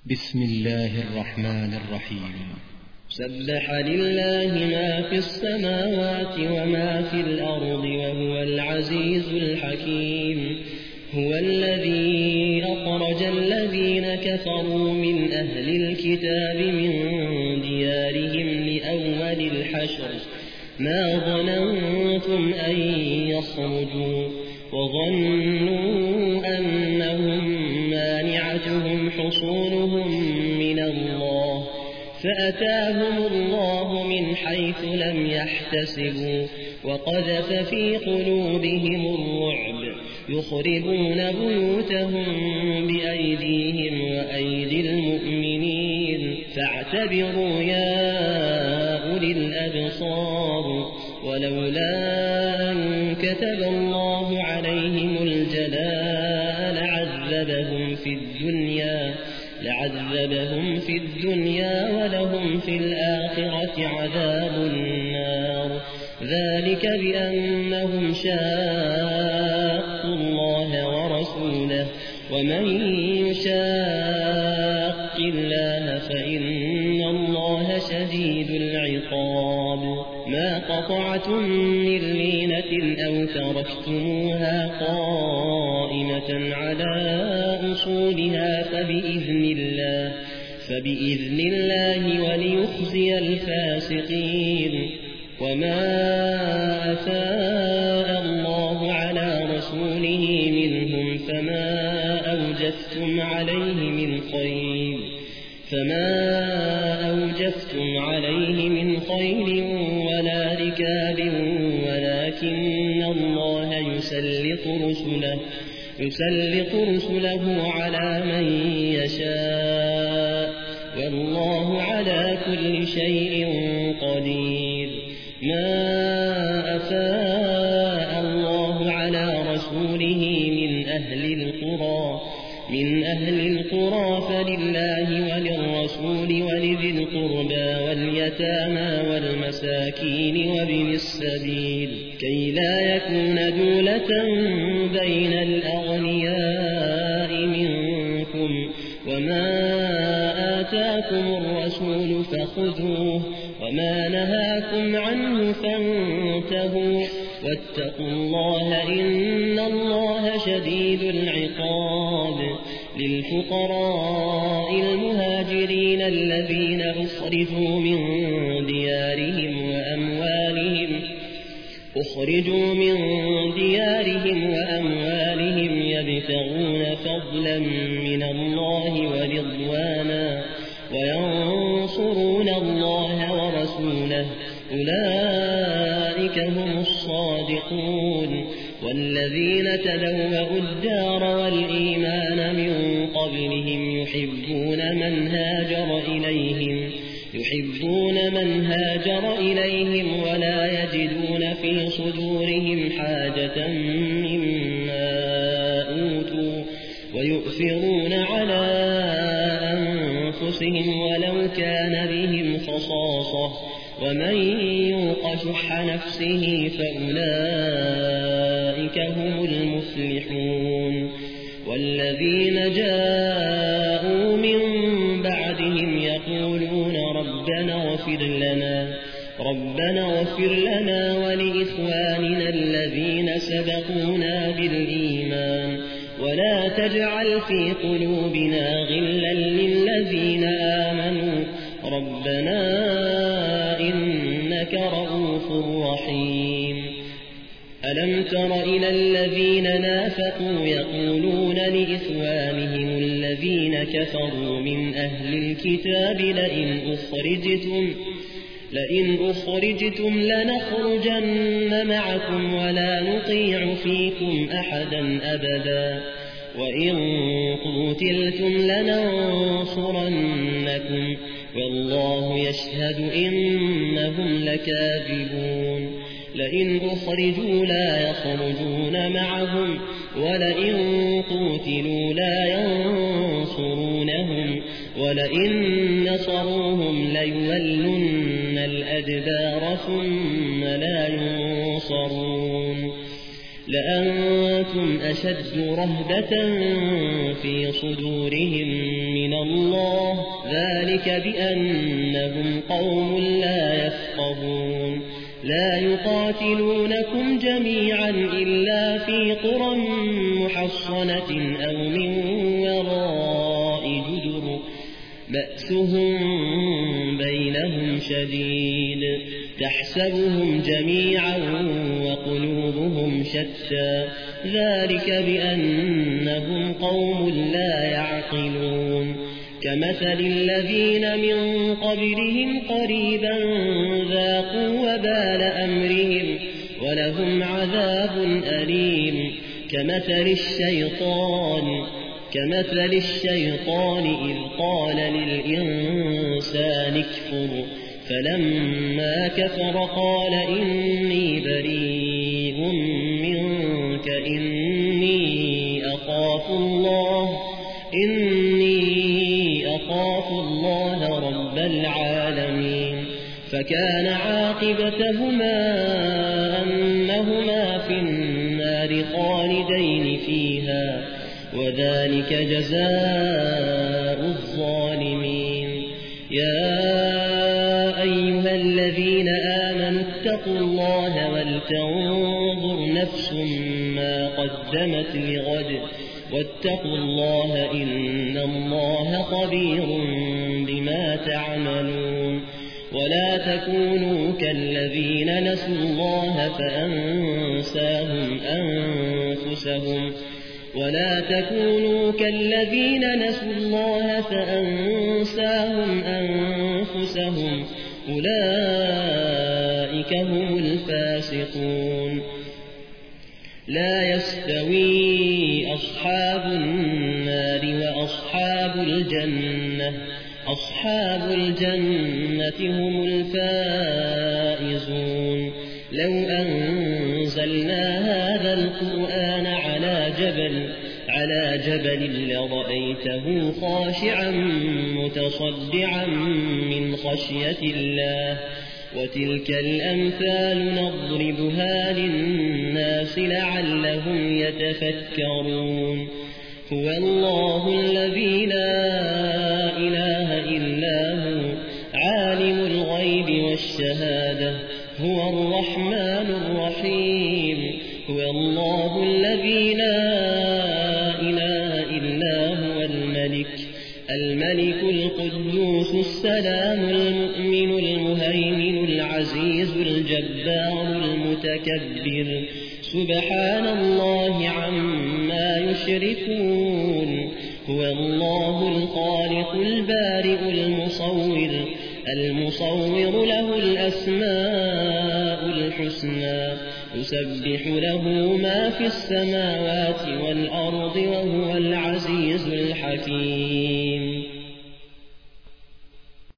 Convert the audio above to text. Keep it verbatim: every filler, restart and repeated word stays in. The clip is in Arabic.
بسم الله الرحمن الرحيم. سبح لله ما في السماوات وما في الأرض وهو العزيز الحكيم. هو الذي أخرج الذين كفروا من أهل الكتاب من ديارهم لأول الحشر ما ظننتم أن يخرجوا وظنوا أنهم مانعتهم حصونهم من الله فأتاهم الله من حيث لم يحتسبوا وقذف في قلوبهم الرعب يخربون بيوتهم بأيديهم وأيدي المؤمنين فاعتبروا يا أولي الأبصار. ولولا أن كتب الله عليهم الجلاء لعذبهم في الدنيا لعذبهم في الدنيا ولهم في الآخرة عذاب النار. ذلك بأنهم شاقوا الله ورسوله ومن يشاق الله فإن الله شديد العقاب. ما قطعتم من لينة أو تركتموها قائمة على أصولها فبإذن الله فبإذن الله وليخزي الفاسقين. وما أفاء الله على رسوله منهم فما أوجفتم عليه من خيل فما أوجفتم عليه من خيل ولا ركاب ولكن الله يسلط رسله يسلط رسله على من يشاء والله على كل شيء قدير. ما أفاء الله على رسوله من أهل القرى من أهل القرى فلله وللرسول ولذي القربى واليتامى والمساكين وابن السبيل كي لا يكون دولة بين الأغنياء منكم. وما آتاكم الرسول فخذوه وما نهاكم عنه فانتهوا واتقوا الله إن الله شديد العقاب. للفقراء المهاجرين الذين أخرجوا من ديارهم وأموالهم أخرجوا من ديارهم وأموالهم يبتغون فضلا من الله ورضوانا وينصرون الله ورسوله أولئك هم الصادقون. والذين تبوأوا الدار والإيمان من قبلهم يحبون من هاجر إليهم يحبون من هاجر إليهم ولا يجدون في صدورهم حاجة مما أوتوا ويؤثرون على أنفسهم ولو كان بهم خصاصة ومن يوق شح نفسه فأولئك هم المفلحون. والذين جاءوا من بعدهم يقولون ربنا اغفر لنا ربنا اغفر لنا ولإخواننا الذين سبقونا بالإيمان ولا تجعل في قلوبنا غلا للذين آمنوا ربنا إنك رؤوف رحيم. ألم تر إلى الذين نافقوا يقولون لإخوانهم الذين كفروا من أهل الكتاب لئن أخرجتم لئن أخرجتم لنخرجن معكم ولا نطيع فيكم أحدا أبدا وإن قتلتم لننصرنكم والله يشهد إنهم لكاذبون. لئن أخرجوا لا يخرجون معهم ولئن قتلوا لا ينصرونهم ولئن نصروهم ليولن الأدبار ثم لا ينصرون. لأنتم أشد رهبة في صدورهم من الله ذلك بأنهم قوم لا يفقهون لا يقاتلونكم جميعا إلا في قرى محصنة أو من وراء جدر بأسهم بينهم شديد تحسبهم جميعا وقلوبهم شتى ذلك بأنهم قوم لا يعقلون كمثل الذين من قبلهم قريبا ذاقوا وبال أمرهم ولهم عذاب أليم كمثل الشيطان كمثل الشيطان إذ قال للإنسان اكفر فلما كفر قال إني بريء منك إني أخاف الله إني أخاف الله رب العالمين فكان عاقبتهما أنهما في النار خالدين فيها وذلك جزاء الظالمين يا أيها الذين آمنوا اتقوا الله ولتنظر نفس ما قدمت لغد واتقوا الله إن الله خبير بما تعملون ولا تكونوا كالذين نسوا الله فأنساهم أنفسهم ولا تكونوا كالذين نسوا الله فأنساهم أنفسهم أولئك هم الفاسقون لا يستوي أصحاب النار وأصحاب الجنة أصحاب الجنة هم الفائزون لو أنزلنا هذا القرآن على جبل على جبل لرأيته خاشعا متصدعا من خشية الله وتلك الأمثال نضربها للناس لعلهم يتفكرون هو الله الذي لا إله إلا هو عالم الغيب والشهادة هو الرحمن الرحيم هو الله الذي لا إله إلا هو الملك الملك القدوس السلام المؤمن المهيمن العزيز الجبار المتكبر سبحان الله عما يشركون هو الله الخالق البارئ المصور المصور له الأسماء الحسنى يسبح له ما في السماوات والأرض وهو العزيز الحكيم